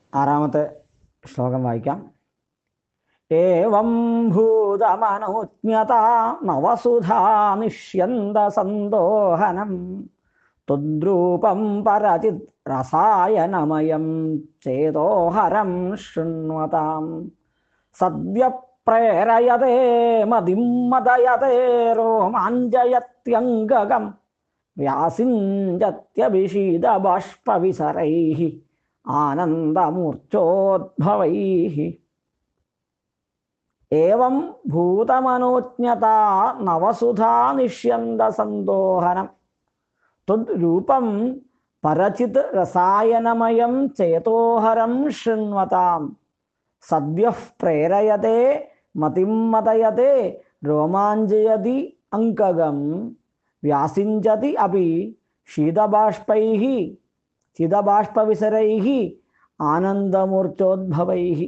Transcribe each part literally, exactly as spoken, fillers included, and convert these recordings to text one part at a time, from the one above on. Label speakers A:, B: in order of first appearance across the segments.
A: ആറാമത്തെ ശ്ലോകം വായിക്കാം. ഏവം ഭൂതമനോജ്ഞത നവസുധാ നിഷ്യന്ത സന്തോഹനം ത്വദ്രൂപം പരചിത് രസായനമയം ചേതോഹരം ശൃണ്വതാം സദ്യ പ്രേരയതേ മതിം മദയതേ രോമാഞ്ചയത്യംഗകം വ്യാസിഞ്ചത്യഭിഷീദബാഷ്പവിസരൈഃ ആനന്ദമൂർച്ഛോദ്ഭവൈഃ. ഏവം ഭൂതമനോജ്ഞതാ നവസുധാ നിഷ്യന്ത സന്തോഹനം ത്വദ്രൂപം പരചിത് രസായനമയം ചേതോഹരം ശൃണ്വതാം സദ്യഃ പ്രേരയതേ മതിം മദയതേ രോമാഞ്ചയതി അങ്കകം വ്യാസിഞ്ചതി അപി ശീതബാഷ്പൈഃ ശീതബാഷ്പവിസരൈഃ ആനന്ദമൂർച്ഛോദ്ഭവൈഃ.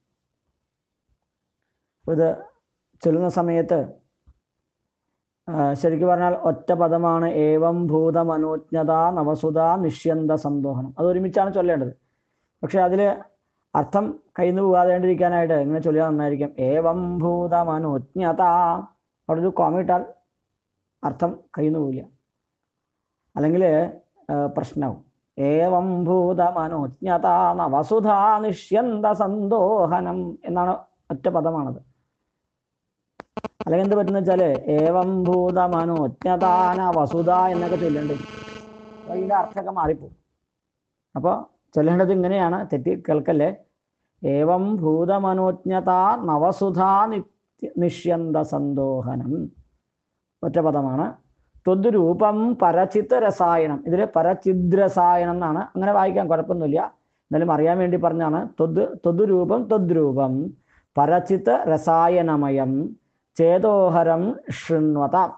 A: ഇത് ചൊല്ലുന്ന സമയത്ത് ശരിക്കും പറഞ്ഞാൽ ഒറ്റ പദമാണ് ഏവം ഭൂതമനോജ്ഞത നവസുധ നിഷ്യന്ത സന്തോഹനം. അത് ഒരുമിച്ചാണ് ചൊല്ലേണ്ടത്. പക്ഷെ അതിൽ അർത്ഥം കയ്യിൽ പോകാതേണ്ടിരിക്കാനായിട്ട് ഇങ്ങനെ ചൊല്ലിയാൽ നന്നായിരിക്കും. ഏവം ഭൂതമനോജ്ഞത അവിടെ ഒരു കോമിട്ടാൽ അർത്ഥം കയ്യിൽ നിന്ന് പോവില്ല, അല്ലെങ്കിൽ പ്രശ്നവും. ഏവം ഭൂതമനോജ്ഞത നവസുധ നിഷ്യന്ത സന്തോഹനം എന്നാണ് ഒറ്റ പദമാണത്. അല്ലെങ്കിൽ എന്ത് പറ്റുന്ന വെച്ചാല് ഏവം ഭൂതമനോജ്ഞതാന വസുധ എന്നൊക്കെ ചൊല്ലേണ്ടത്. അപ്പൊ ഇതിന്റെ അർത്ഥമൊക്കെ മാറിപ്പോകും. അപ്പൊ ചൊല്ലേണ്ടത് ഇങ്ങനെയാണ്, തെറ്റി കേൾക്കല്ലേ. ഏവം ഭൂതമനോജ്ഞത നവസുധ നിഷ്യന്ത സന്തോഹനം ഒറ്റ പദമാണ്. ത്വദ്രൂപം പരചിത് രസായനം, ഇതിൽ പരചിത് രസായനം എന്നാണ്. അങ്ങനെ വായിക്കാൻ കുഴപ്പമൊന്നുമില്ല, എന്നാലും അറിയാൻ വേണ്ടി പറഞ്ഞാണ്. ത്വദ് ത്വദ്രൂപം ത്വദ്രൂപം പരചിത് രസായനമയം ചേതോഹരം ശൃണ്വതാം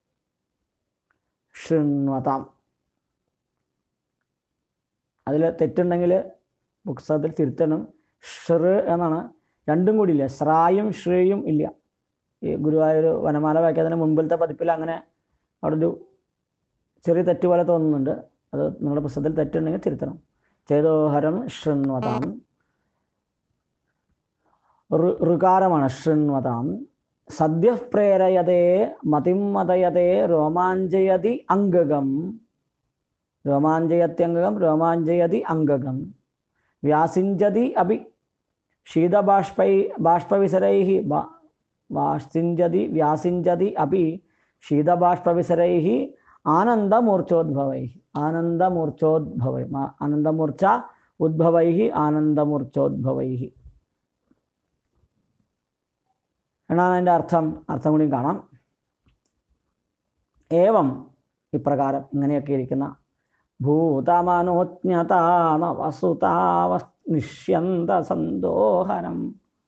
A: ശൃണ്വതാം. അതിൽ തെറ്റുണ്ടെങ്കിൽ പുസ്തകത്തിൽ തിരുത്തണം. ഷൃ എന്നാണ്, രണ്ടും കൂടി ഇല്ല, ശ്രായും ശ്രീയും ഇല്ല. ഈ ഗുരുവായൂർ വനമാല വായിക്കാതിന് മുൻപിലത്തെ പതിപ്പിൽ അങ്ങനെ അവിടെ ഒരു ചെറിയ തെറ്റ് പോലെ തോന്നുന്നുണ്ട്. അത് നിങ്ങളുടെ പുസ്തകത്തിൽ തെറ്റുണ്ടെങ്കിൽ തിരുത്തണം. ചേതോഹരം ശൃണ്വതാം, ഋകാരമാണ് ശൃണ്വതാം. സദ്യ പ്രേരയതേ മതിം മദയതേ രോമാഞ്ചയതി അംഗകം രോമാഞ്ചയത്യംഗകം രോമാഞ്ചയതി അംഗകം വ്യാസിഞ്ചതി അപി ശീതബാഷ്പൈ ബാഷ്പവിസരൈഃ വാസിഞ്ചതി വ്യാസിഞ്ചതി അപി ശീതബാഷ്പവിസരൈഃ ആനന്ദമൂർച്ഛോദ്ഭവൈഃ ആനന്ദമൂർച്ഛോദ്ഭവൈ ആനന്ദമൂർച്ഛ ഉദ്ഭവൈഃ ആനന്ദമൂർച്ഛോദ്ഭവൈഃ എന്നാണ് അതിൻ്റെ അർത്ഥം. അർത്ഥം കൂടി കാണാം. ഏവം ഇപ്രകാരം ഇങ്ങനെയൊക്കെ ഇരിക്കുന്ന ഭൂതമനോജ്ഞതാ നവസുതാവ നിഷ്യന്ത സന്തോഹനം.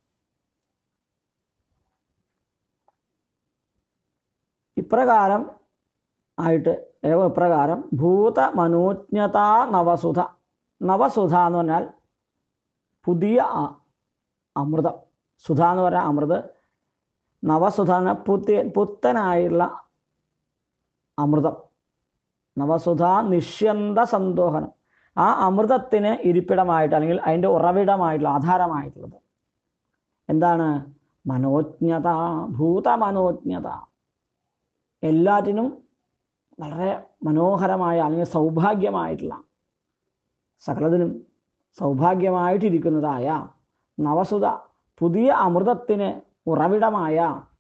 A: ഇപ്രകാരം ആയിട്ട് ഏവ ഇപ്രകാരം ഭൂതമനോജ്ഞതാ നവസുധ. നവസുധ എന്ന് പറഞ്ഞാൽ പുതിയ അമൃതം. സുധ എന്ന് പറഞ്ഞാൽ അമൃത്. നവസുധ എന്ന പുത്തി പുത്തനായുള്ള അമൃതം. നവസുധ നിഷ്യന്ത സന്തോഹനം, ആ അമൃതത്തിന് ഇരിപ്പിടമായിട്ട് അല്ലെങ്കിൽ അതിൻ്റെ ഉറവിടമായിട്ടുള്ള ആധാരമായിട്ടുള്ളത് എന്താണ്? മനോജ്ഞത, ഭൂതമനോജ്ഞത. എല്ലാറ്റിനും വളരെ മനോഹരമായ അല്ലെങ്കിൽ സൗഭാഗ്യമായിട്ടുള്ള, സകലതിനും സൗഭാഗ്യമായിട്ടിരിക്കുന്നതായ നവസുധ, പുതിയ അമൃതത്തിന് ഉറവിടമായ.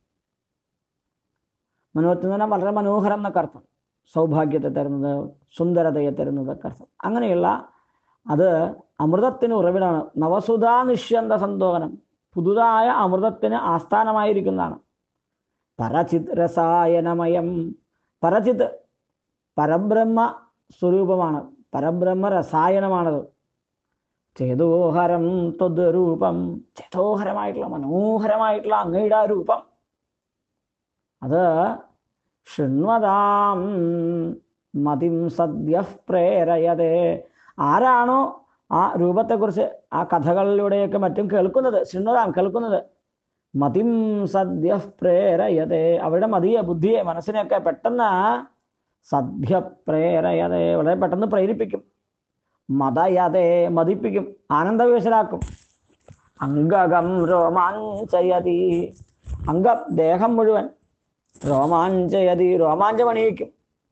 A: മനോജ്ഞത വളരെ മനോഹരം എന്നൊക്കെ അർത്ഥം. സൗഭാഗ്യത്തെ തരുന്നത്, സുന്ദരതയെ തരുന്നതൊക്കെ അർത്ഥം. അങ്ങനെയുള്ള അത് അമൃതത്തിന് ഉറവിടമാണ്. നവസുധ നിഷ്യന്ത സന്തോഹനം, പുതുതായ അമൃതത്തിന് ആസ്ഥാനമായിരിക്കുന്നതാണ്. പരചിത് രസായനമയം. പരചിത് പരബ്രഹ്മ സ്വരൂപമാണ്, പരബ്രഹ്മ രസായനമാണത്. ചേതോഹരം ത്വദ് രൂപം, ചേതോഹരമായിട്ടുള്ള മനോഹരമായിട്ടുള്ള അങ്ങയുടെ രൂപം അത് ശൃണ്വതാം മതിം സദ്യ പ്രേരയതേ. ആരാണോ ആ രൂപത്തെക്കുറിച്ച് ആ കഥകളിലൂടെയൊക്കെ മറ്റും കേൾക്കുന്നത്, ശൃണ്വതാം കേൾക്കുന്നത്, മതിം സദ്യ പ്രേരയതേ, അവരുടെ മതിയെ, ബുദ്ധിയെ, മനസ്സിനെയൊക്കെ പെട്ടെന്ന് സദ്യ പ്രേരയതേ, വളരെ പെട്ടെന്ന് പ്രേരിപ്പിക്കും. മതയതേ മതിപ്പിക്കും, ആനന്ദവിവശരാക്കും. അംഗകം രോമാഞ്ചയതി, അംഗം ദേഹം മുഴുവൻ, രോമാഞ്ചയതി രോമാഞ്ചമണിയിക്കും.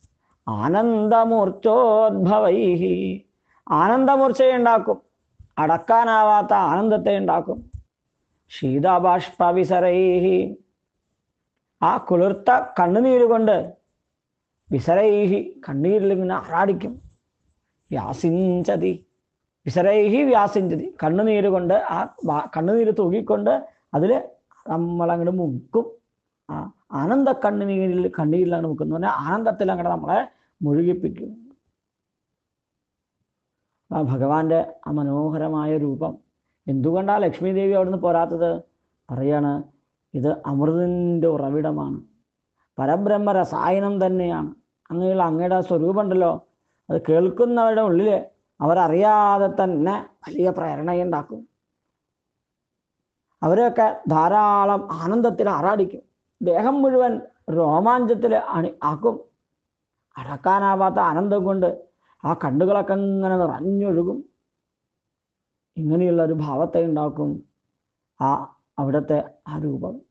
A: ആനന്ദമൂർച്ഛോദ്ഭവൈ, ആനന്ദമൂർച്ചയുണ്ടാക്കും, അടക്കാനാവാത്ത ആനന്ദത്തെ ഉണ്ടാക്കും. ശീതബാഷ്പവിസരൈ, ആ കുളിർത്ത കണ്ണുനീരുകൊണ്ട്, വിസരൈഹി കണ്ണീരിൽ ഇങ്ങനെ ആറാടിക്കും. വ്യാസിഞ്ചതി, വിസരൈഹി വ്യാസിഞ്ചതി, കണ്ണുനീര് കൊണ്ട് ആ കണ്ണുനീര് തൂകിക്കൊണ്ട് അതിൽ നമ്മളങ്ങോട്ട് മുക്കും. ആ ആനന്ദ കണ്ണുനീരിൽ കണ്ണീരിലാണ് മുക്കുന്നത് പറഞ്ഞാൽ ആനന്ദത്തിൽ അങ്ങോട്ട് നമ്മളെ മുഴുകിപ്പിക്കും. ആ ഭഗവാന്റെ ആ മനോഹരമായ രൂപം എന്തുകൊണ്ടാണ് ലക്ഷ്മി ദേവി അവിടുന്ന് പോരാത്തത്? പറയാണ്, ഇത് അമൃതിൻ്റെ ഉറവിടമാണ്, പരബ്രഹ്മ രസായനം തന്നെയാണ്. അങ്ങനെയുള്ള അങ്ങയുടെ സ്വരൂപം ഉണ്ടല്ലോ, അത് കേൾക്കുന്നവരുടെ ഉള്ളിൽ അവരറിയാതെ തന്നെ വലിയ പ്രേരണയുണ്ടാക്കും. അവരെയൊക്കെ ധാരാളം ആനന്ദത്തിൽ ആറാടിക്കും, ദേഹം മുഴുവൻ രോമാഞ്ചത്തിൽ അണി ആക്കും. അടക്കാനാവാത്ത ആനന്ദം കൊണ്ട് ആ കണ്ണുകളൊക്കെ ഇങ്ങനെ നിറഞ്ഞൊഴുകും. ഇങ്ങനെയുള്ള ഒരു ഭാവത്തെ ഉണ്ടാക്കും ആ അവിടുത്തെ ആ രൂപം.